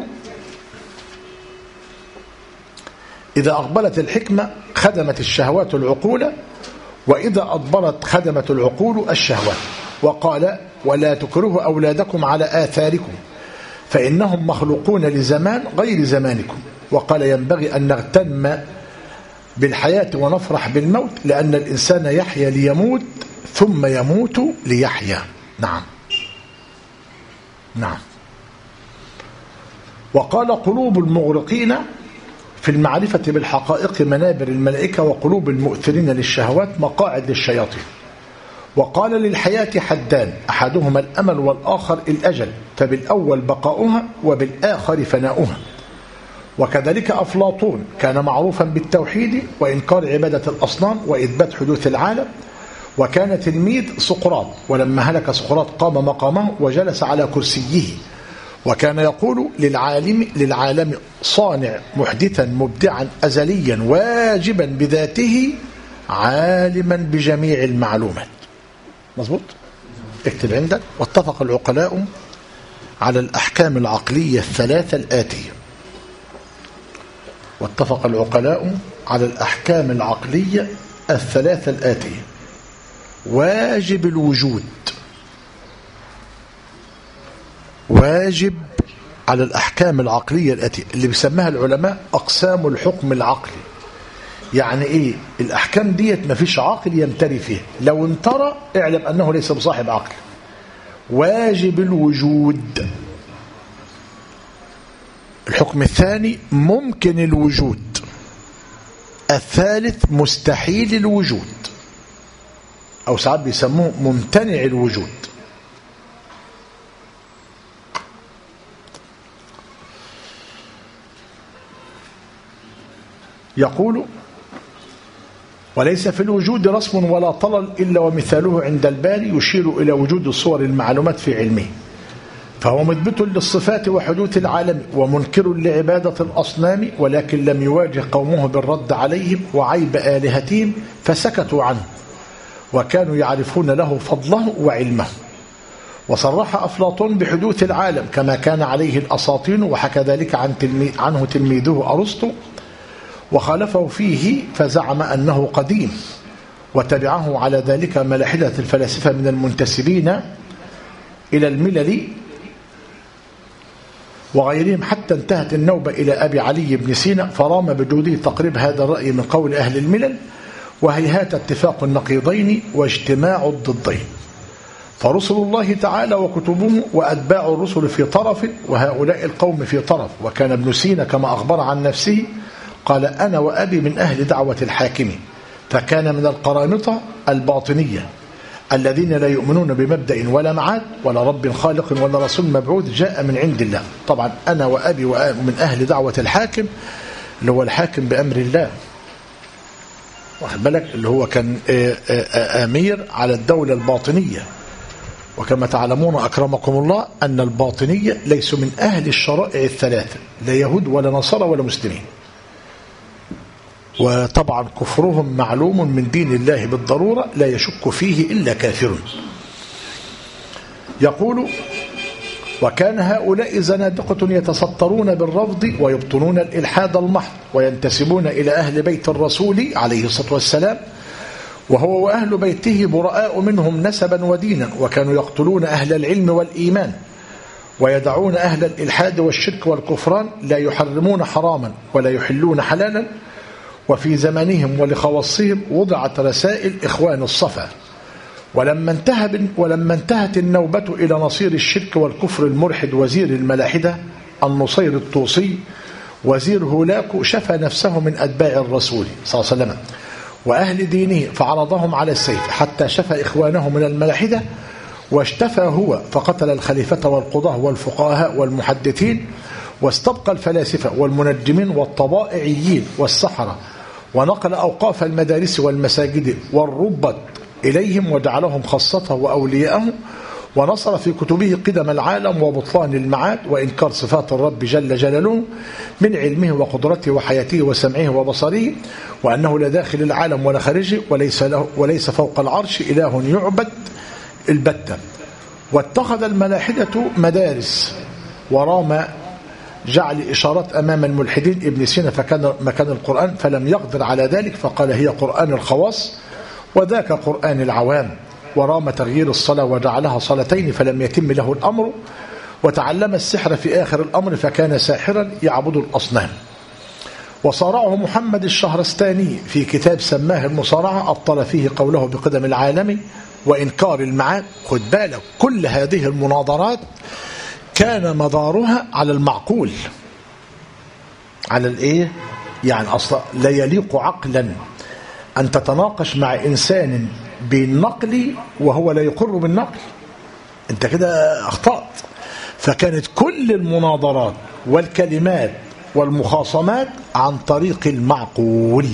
إذا أقبلت الحكمة خدمت الشهوات العقول، وإذا أدبرت خدمت العقول الشهوات. وقال: ولا تكرهوا أولادكم على آثاركم فإنهم مخلوقون لزمان غير زمانكم. وقال: ينبغي أن نغتنم بالحياة ونفرح بالموت، لأن الإنسان يحيا ليموت ثم يموت ليحيا. نعم. وقال: قلوب المغرقين في المعرفة بالحقائق منابر الملائكة، وقلوب المؤثرين للشهوات مقاعد للشياطين. وقال: للحياة حدان، أحدهما الأمل والآخر الأجل، فبالأول بقاؤها وبالآخر فناؤها. وكذلك أفلاطون كان معروفا بالتوحيد وإنكار عبادة الأصنام وإثبات حدوث العالم، وكان تلميذ سقراط، ولما هلك سقراط قام مقامه وجلس على كرسيه، وكان يقول: للعالم صانع محدثا مبدعا أزليا واجبا بذاته عالما بجميع المعلومات. مظبوط؟ اكتب عندك: واتفق العقلاء على الأحكام العقلية الثلاثة الآتية. واتفق العقلاء على الأحكام العقلية الثلاثة الآتية: واجب الوجود، واجب على الأحكام العقلية الآتية اللي بيسمها العلماء أقسام الحكم العقلي. يعني إيه؟ الأحكام ديت ما فيش عاقل يمتري فيها، لو انترى اعلم أنه ليس بصاحب عقل. واجب الوجود. الحكم الثاني ممكن الوجود. الثالث مستحيل الوجود، أو ساعات بيسموه ممتنع الوجود. يقول: وليس في الوجود رسم ولا طلل إلا ومثاله عند الباري يشير إلى وجود صور المعلومات في علمه، فهو مثبت للصفات وحدوث العالم ومنكر لعبادة الأصنام، ولكن لم يواجه قومه بالرد عليهم وعيب آلهتهم فسكتوا عنه، وكانوا يعرفون له فضله وعلمه. وصرح أفلاطون بحدوث العالم كما كان عليه الأساطين، وحكى ذلك عنه تلميذه أرسطو، وخالفه فيه فزعم أنه قديم، وتبعه على ذلك ملاحدة الفلاسفة من المنتسبين إلى الملل وغيرهم، حتى انتهت النوبة إلى أبي علي بن سينا، فرام بجوده تقريب هذا الرأي من قول أهل الملل، وهيهات اتفاق النقيضين واجتماع الضدين. فرسل الله تعالى وكتبه وأتباع الرسل في طرف، وهؤلاء القوم في طرف. وكان ابن سينا كما أخبر عن نفسه قال: أنا وأبي من أهل دعوة الحاكم، فكان من القرامطة الباطنية الذين لا يؤمنون بمبدأ ولا معاد ولا رب خالق ولا رسول مبعوث جاء من عند الله. طبعا أنا وأبي من أهل دعوة الحاكم اللي هو الحاكم بأمر الله، واخد بالك، اللي هو كان أمير على الدولة الباطنية. وكما تعلمون أكرمكم الله أن الباطنية ليسوا من أهل الشرائع الثلاثة، لا يهود ولا نصارى ولا مسلمين، وطبعا كفرهم معلوم من دين الله بالضرورة لا يشك فيه إلا كافر. يقول: وكان هؤلاء زنادقة يتسطرون بالرفض ويبطنون الإلحاد المحض، وينتسبون إلى أهل بيت الرسول عليه الصلاة والسلام، وهو وأهل بيته براء منهم نسبا ودينا، وكانوا يقتلون أهل العلم والإيمان، ويدعون أهل الإلحاد والشرك والكفران، لا يحرمون حراما ولا يحلون حلالا، وفي زمنهم ولخواصهم وضعت رسائل إخوان الصفا. ولما انتهت النوبة إلى نصير الشرك والكفر الملحد وزير الملاحدة النصير الطوسي وزير هولاكو شفى نفسه من أتباع الرسول صلى الله عليه وسلم وأهل دينه فعرضهم على السيف حتى شفى إخوانه من الملاحدة، واشتفى هو فقتل الخليفة والقضاة والفقهاء والمحدثين، واستبقى الفلاسفة والمنجمين والطبائعيين والسحرة، ونقل أوقاف المدارس والمساجد والربط إليهم وجعلهم خاصته وأولياءه، ونصر في كتبه قدم العالم وبطلان المعاد وإنكار صفات الرب جل جلاله من علمه وقدرته وحياته وسمعه وبصره، وأنه لا داخل العالم ولا خارجه وليس فوق العرش إله يعبد البتة. واتخذ الملاحدة مدارس ورام جعل إشارات أمام الملحدين ابن سينا فكان مكان القرآن، فلم يقدر على ذلك فقال هي قرآن الخواص وذاك قرآن العوام، ورام تغيير الصلاة وجعلها صلاتين فلم يتم له الأمر، وتعلم السحر في آخر الأمر فكان ساحرا يعبد الأصنام. وصارعه محمد الشهرستاني في كتاب سماه المصارعة أبطل فيه قوله بقدم العالم وإنكار المعاد. خد بالك كل هذه المناظرات كان مدارها على المعقول، على الإيه؟ يعني أصلا لا يليق عقلا أن تتناقش مع إنسان بالنقل وهو لا يقر بالنقل، أنت كده أخطأت. فكانت كل المناظرات والكلمات والمخاصمات عن طريق المعقول.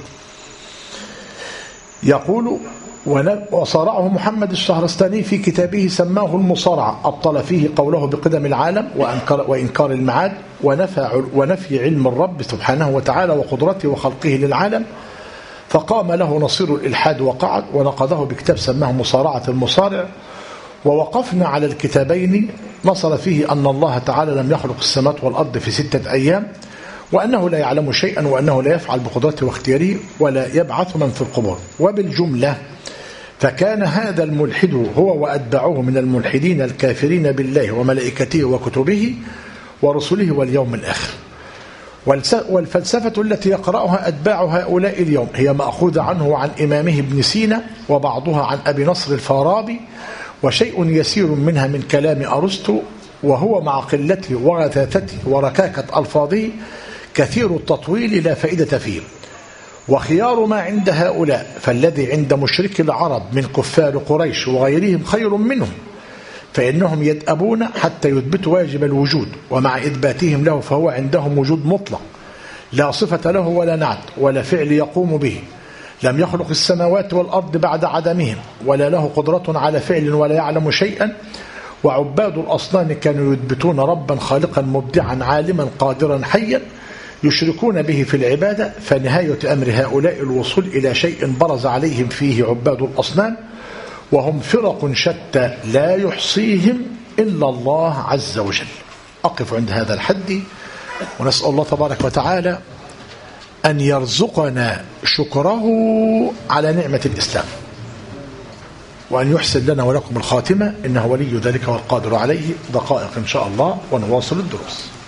يقول وصارعه محمد الشهرستاني في كتابه سماه المصارعة أبطل فيه قوله بقدم العالم وإنكار المعاد ونفي علم الرب سبحانه وتعالى وقدرته وخلقه للعالم، فقام له نصير الإلحاد وقعد ونقضه بكتاب سماه مصارعة المصارع. ووقفنا على الكتابين نصر فيه أن الله تعالى لم يخلق السماوات والأرض في 6 أيام، وأنه لا يعلم شيئا، وأنه لا يفعل بقدرته واختياره، ولا يبعث من في القبور. وبالجملة فكان هذا الملحد هو وأتباعه من الملحدين الكافرين بالله وملائكته وكتبه ورسله واليوم الآخر. والفلسفة التي يقرأها أتباع هؤلاء اليوم هي مأخوذة عنه وعن إمامه ابن سينا، وبعضها عن أبي نصر الفارابي، وشيء يسير منها من كلام أرسطو، وهو مع قلته وغثاثته وركاكة ألفاظه كثير التطويل لا فائدة فيه. وخيار ما عند هؤلاء فالذي عند مشرك العرب من كفار قريش وغيرهم خير منهم، فإنهم يدأبون حتى يثبتوا واجب الوجود، ومع إثباتهم له فهو عندهم وجود مطلق لا صفة له ولا نعت ولا فعل يقوم به، لم يخلق السماوات والأرض بعد عدمهم، ولا له قدرة على فعل ولا يعلم شيئا. وعباد الأصنام كانوا يثبتون ربا خالقا مبدعا عالما قادرا حيا يشركون به في العبادة، فنهاية أمر هؤلاء الوصول إلى شيء برز عليهم فيه عباد الأصنام، وهم فرق شتى لا يحصيهم إلا الله عز وجل. أقف عند هذا الحد، ونسأل الله تبارك وتعالى أن يرزقنا شكره على نعمة الإسلام، وأن يحسن لنا ولكم الخاتمة، إنه ولي ذلك والقادر عليه. دقائق إن شاء الله ونواصل الدروس.